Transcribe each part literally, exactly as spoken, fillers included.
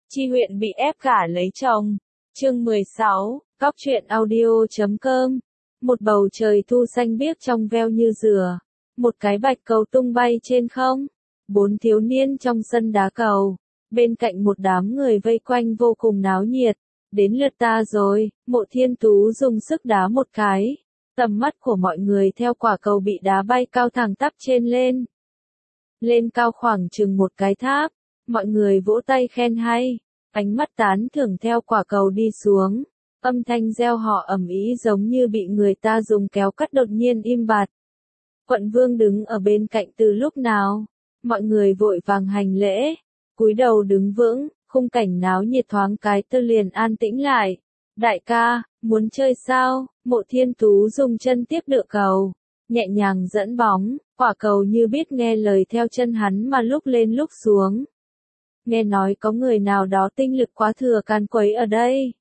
Chi Huyện bị ép gả lấy chồng. Chương mười sáu, Góc truyện audio chấm com. Một bầu trời thu xanh biếc trong veo như dừa. Một cái bạch cầu tung bay trên không. Bốn thiếu niên trong sân đá cầu. Bên cạnh một đám người vây quanh vô cùng náo nhiệt. Đến lượt ta rồi, Mộ Thiên Tú dùng sức đá một cái. Tầm mắt của mọi người theo quả cầu bị đá bay cao thẳng tắp trên lên. Lên cao khoảng chừng một cái tháp. Mọi người vỗ tay khen hay. Ánh mắt tán thưởng theo quả cầu đi xuống. Âm thanh reo hò ầm ĩ giống như bị người ta dùng kéo cắt đột nhiên im bặt. Quận vương đứng ở bên cạnh từ lúc nào. Mọi người vội vàng hành lễ. Cúi đầu đứng vững, khung cảnh náo nhiệt thoáng cái tư liền an tĩnh lại. Đại ca, muốn chơi sao? Mộ Thiên Tú dùng chân tiếp đựa cầu. Nhẹ nhàng dẫn bóng, quả cầu như biết nghe lời theo chân hắn mà lúc lên lúc xuống. Nghe nói có người nào đó tinh lực quá thừa can quấy ở đây.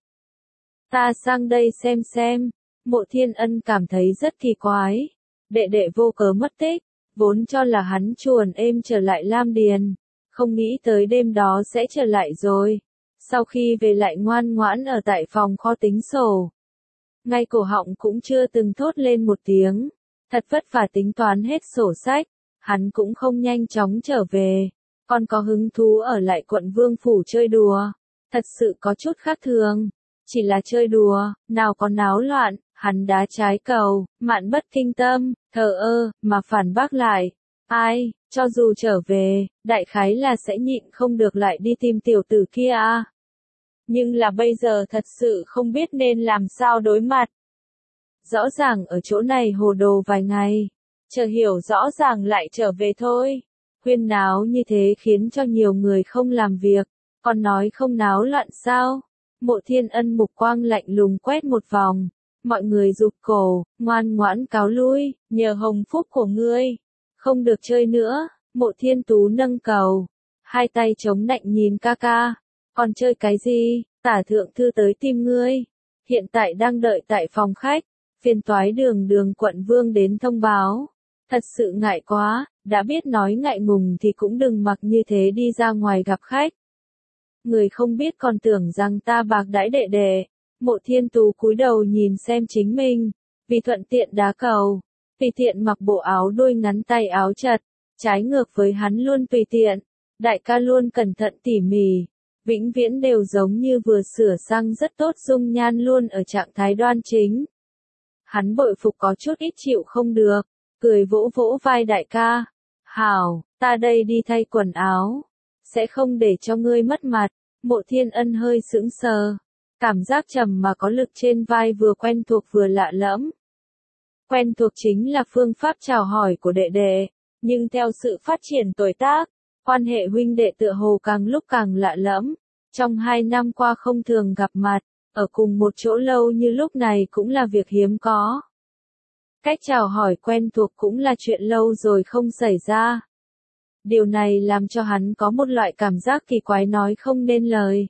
Ta sang đây xem xem. Mộ Thiên Ân cảm thấy rất kỳ quái. Đệ đệ vô cớ mất tích, vốn cho là hắn chuồn êm trở lại Lam Điền. Không nghĩ tới đêm đó sẽ trở lại rồi. Sau khi về lại ngoan ngoãn ở tại phòng kho tính sổ. Ngay cổ họng cũng chưa từng thốt lên một tiếng. Thật vất vả tính toán hết sổ sách. Hắn cũng không nhanh chóng trở về. Còn có hứng thú ở lại quận vương phủ chơi đùa. Thật sự có chút khác thường. Chỉ là chơi đùa, nào có náo loạn, hắn đá trái cầu, mạn bất kinh tâm, thờ ơ, mà phản bác lại. Ai, cho dù trở về, đại khái là sẽ nhịn không được lại đi tìm tiểu tử kia à. Nhưng là bây giờ thật sự không biết nên làm sao đối mặt. Rõ ràng ở chỗ này hồ đồ vài ngày. Chờ hiểu rõ ràng lại trở về thôi. Huyên náo như thế khiến cho nhiều người không làm việc, còn nói không náo loạn sao? Mộ Thiên Ân mục quang lạnh lùng quét một vòng, mọi người rụt cổ, ngoan ngoãn cáo lui, nhờ hồng phúc của ngươi, không được chơi nữa. Mộ Thiên Tú nâng cầu, hai tay chống nạnh nhìn ca ca, còn chơi cái gì? Tả thượng thư tới tìm ngươi, hiện tại đang đợi tại phòng khách, phiền toái đường đường quận vương đến thông báo. Thật sự ngại quá, đã biết nói ngại ngùng thì cũng đừng mặc như thế đi ra ngoài gặp khách. Người không biết còn tưởng rằng ta bạc đãi đệ đệ. Mộ Thiên Tú cúi đầu nhìn xem chính mình, vì thuận tiện đá cầu, tùy tiện mặc bộ áo đôi ngắn tay áo chật, trái ngược với hắn luôn tùy tiện. Đại ca luôn cẩn thận tỉ mỉ, vĩnh viễn đều giống như vừa sửa sang rất tốt, dung nhan luôn ở trạng thái đoan chính. Hắn bội phục có chút ít chịu không được. Cười vỗ vỗ vai đại ca. Hảo, ta đây đi thay quần áo. Sẽ không để cho ngươi mất mặt. Mộ Thiên Ân hơi sững sờ. Cảm giác trầm mà có lực trên vai vừa quen thuộc vừa lạ lẫm. Quen thuộc chính là phương pháp chào hỏi của đệ đệ. Nhưng theo sự phát triển tuổi tác, quan hệ huynh đệ tựa hồ càng lúc càng lạ lẫm. Trong hai năm qua không thường gặp mặt, ở cùng một chỗ lâu như lúc này cũng là việc hiếm có. Cách chào hỏi quen thuộc cũng là chuyện lâu rồi không xảy ra. Điều này làm cho hắn có một loại cảm giác kỳ quái nói không nên lời.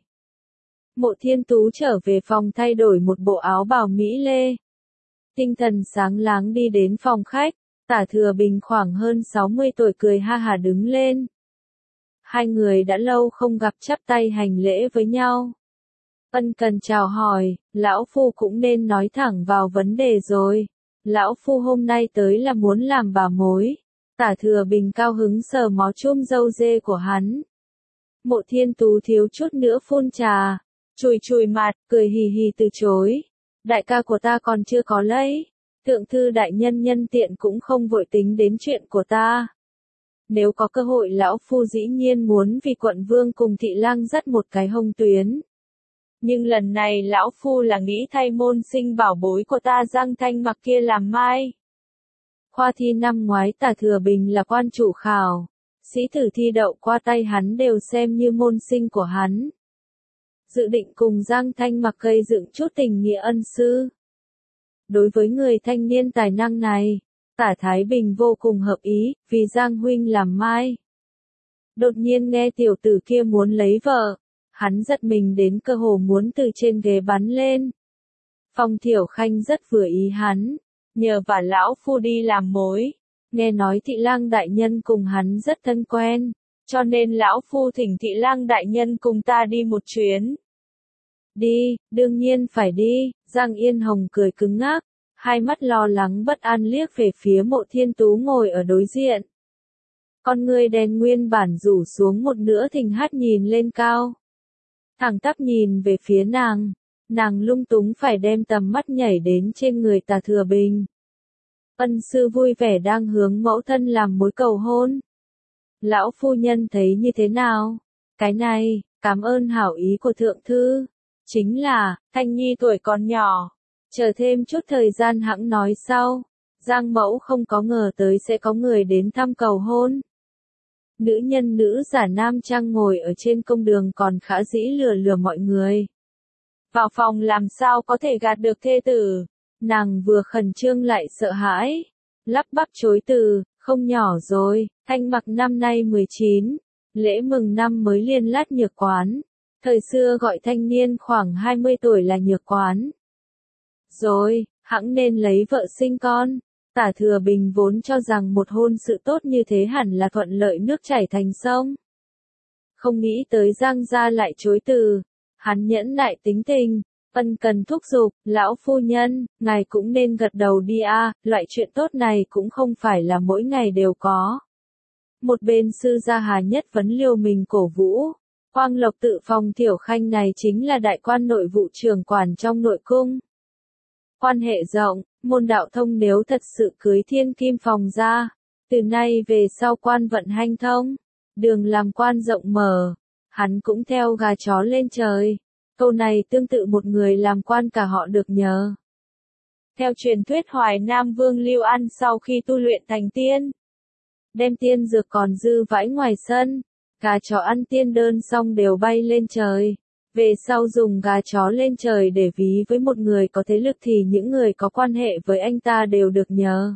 Mộ Thiên Tú trở về phòng thay đổi một bộ áo bào mỹ lê. Tinh thần sáng láng đi đến phòng khách, Tả Thừa Bình khoảng hơn sáu mươi tuổi cười ha hả đứng lên. Hai người đã lâu không gặp chắp tay hành lễ với nhau. Ân cần chào hỏi, lão phu cũng nên nói thẳng vào vấn đề rồi. Lão phu hôm nay tới là muốn làm bà mối. Tả Thừa Bình cao hứng sờ mó chum râu dê của hắn. Mộ Thiên Tú thiếu chút nữa phun trà, chùi chùi mặt, cười hì hì từ chối. Đại ca của ta còn chưa có lấy. Thượng thư đại nhân nhân tiện cũng không vội tính đến chuyện của ta. Nếu có cơ hội lão phu dĩ nhiên muốn vì quận vương cùng thị lang dắt một cái hồng tuyến. Nhưng lần này lão phu là nghĩ thay môn sinh bảo bối của ta Giang Thanh Mặc kia làm mai. Khoa thi năm ngoái Tả Thừa Bình là quan chủ khảo, sĩ tử thi đậu qua tay hắn đều xem như môn sinh của hắn. Dự định cùng Giang Thanh Mặc gây dựng chút tình nghĩa ân sư. Đối với người thanh niên tài năng này, Tả Thái Bình vô cùng hợp ý, vì Giang huynh làm mai. Đột nhiên nghe tiểu tử kia muốn lấy vợ. Hắn giật mình đến cơ hồ muốn từ trên ghế bắn lên. Phong Thiểu Khanh rất vừa ý hắn, nhờ vả lão phu đi làm mối. Nghe nói thị lang đại nhân cùng hắn rất thân quen, cho nên lão phu thỉnh Thị Lang đại nhân cùng ta đi một chuyến. Đi, đương nhiên phải đi, Giang Yên Hồng cười cứng ngắc, hai mắt lo lắng bất an liếc về phía Mộ Thiên Tú ngồi ở đối diện. Con ngươi đen nguyên bản rủ xuống một nửa thình hắt nhìn lên cao. Thẳng tắp nhìn về phía nàng, nàng lung túng phải đem tầm mắt nhảy đến trên người Tả Thừa Bình. Ân sư vui vẻ đang hướng mẫu thân làm mối cầu hôn. Lão phu nhân thấy như thế nào? Cái này, cảm ơn hảo ý của thượng thư. Chính là, Thanh Nhi tuổi còn nhỏ. Chờ thêm chút thời gian hẵng nói sau. Giang mẫu không có ngờ tới sẽ có người đến thăm cầu hôn. Nữ nhân nữ giả nam trang ngồi ở trên công đường còn khá dĩ lừa lừa mọi người. Vào phòng làm sao có thể gạt được thê tử. Nàng vừa khẩn trương lại sợ hãi. Lắp bắp chối từ, không nhỏ rồi, Thanh Mặc năm nay mười chín. Lễ mừng năm mới liên lát nhược quán. Thời xưa gọi thanh niên khoảng hai mươi tuổi là nhược quán. Rồi, hẵng nên lấy vợ sinh con. Tả Thừa Bình vốn cho rằng một hôn sự tốt như thế hẳn là thuận lợi nước chảy thành sông. Không nghĩ tới Giang gia lại chối từ. Hắn nhẫn nại tính tình, ân cần thúc giục, lão phu nhân, ngài cũng nên gật đầu đi a, loại chuyện tốt này cũng không phải là mỗi ngày đều có. Một bên sư gia Hà Nhất vấn liều mình cổ vũ. Quang Lộc Tự Phòng Tiểu Khanh này chính là đại quan nội vụ trưởng quản trong nội cung. Quan hệ rộng, môn đạo thông nếu thật sự cưới Thiên Kim Phòng ra, từ nay về sau quan vận hanh thông, đường làm quan rộng mở, hắn cũng theo gà chó lên trời. Câu này tương tự một người làm quan cả họ được nhờ. Theo truyền thuyết Hoài Nam Vương Lưu An sau khi tu luyện thành tiên, đem tiên dược còn dư vãi ngoài sân, gà chó ăn tiên đơn xong đều bay lên trời. Về sau dùng gà chó lên trời để ví với một người có thế lực thì những người có quan hệ với anh ta đều được nhờ.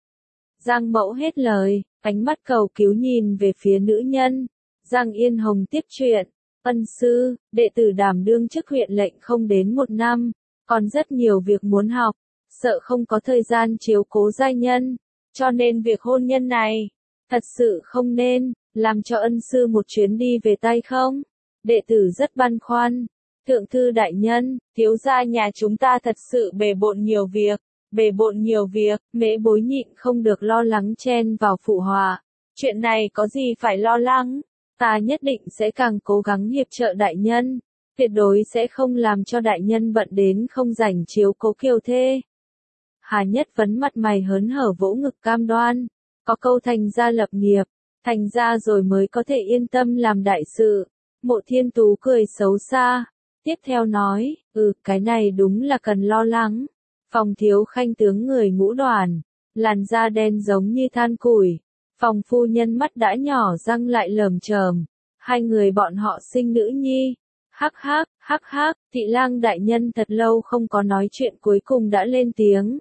Giang mẫu hết lời, ánh mắt cầu cứu nhìn về phía nữ nhân. Giang Yên Hồng tiếp chuyện. Ân sư, đệ tử đảm đương chức huyện lệnh không đến một năm, còn rất nhiều việc muốn học, sợ không có thời gian chiếu cố giai nhân, cho nên việc hôn nhân này, thật sự không nên, làm cho ân sư một chuyến đi về tay không? Đệ tử rất băn khoăn. Thượng thư đại nhân, thiếu gia nhà chúng ta thật sự bề bộn nhiều việc, bề bộn nhiều việc, Mễ Bối nhịn không được lo lắng chen vào phụ họa. Chuyện này có gì phải lo lắng? Ta nhất định sẽ càng cố gắng hiệp trợ đại nhân, tuyệt đối sẽ không làm cho đại nhân bận đến không rảnh chiếu cố kiều thê. Hà Nhất vấn mặt mày hớn hở vỗ ngực cam đoan, có câu thành gia lập nghiệp, thành gia rồi mới có thể yên tâm làm đại sự. Mộ Thiên Tú cười xấu xa, tiếp theo nói, ừ, cái này đúng là cần lo lắng. Phòng thiếu khanh tướng người ngũ đoàn, làn da đen giống như than củi. Phòng phu nhân mắt đã nhỏ răng lại lởm chởm, hai người bọn họ sinh nữ nhi. Hắc hắc, hắc hắc, Thị Lang đại nhân thật lâu không có nói chuyện cuối cùng đã lên tiếng.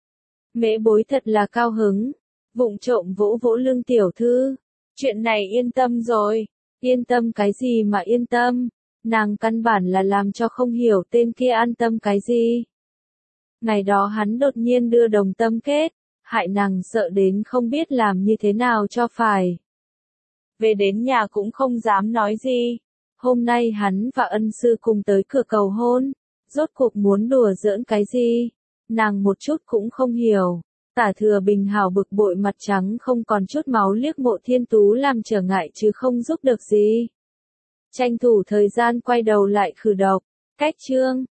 Mễ Bối thật là cao hứng, vụng trộm vỗ vỗ lưng tiểu thư. Chuyện này yên tâm rồi. Yên tâm cái gì mà yên tâm, nàng căn bản là làm cho không hiểu tên kia an tâm cái gì. Ngày đó hắn đột nhiên đưa đồng tâm kết, hại nàng sợ đến không biết làm như thế nào cho phải. Về đến nhà cũng không dám nói gì. Hôm nay hắn và ân sư cùng tới cửa cầu hôn, rốt cuộc muốn đùa giỡn cái gì, nàng một chút cũng không hiểu. Tả Thừa Bình hào bực bội mặt trắng không còn chút máu liếc Mộ Thiên Tú làm trở ngại chứ không giúp được gì. Tranh thủ thời gian quay đầu lại khử độc. Cách chương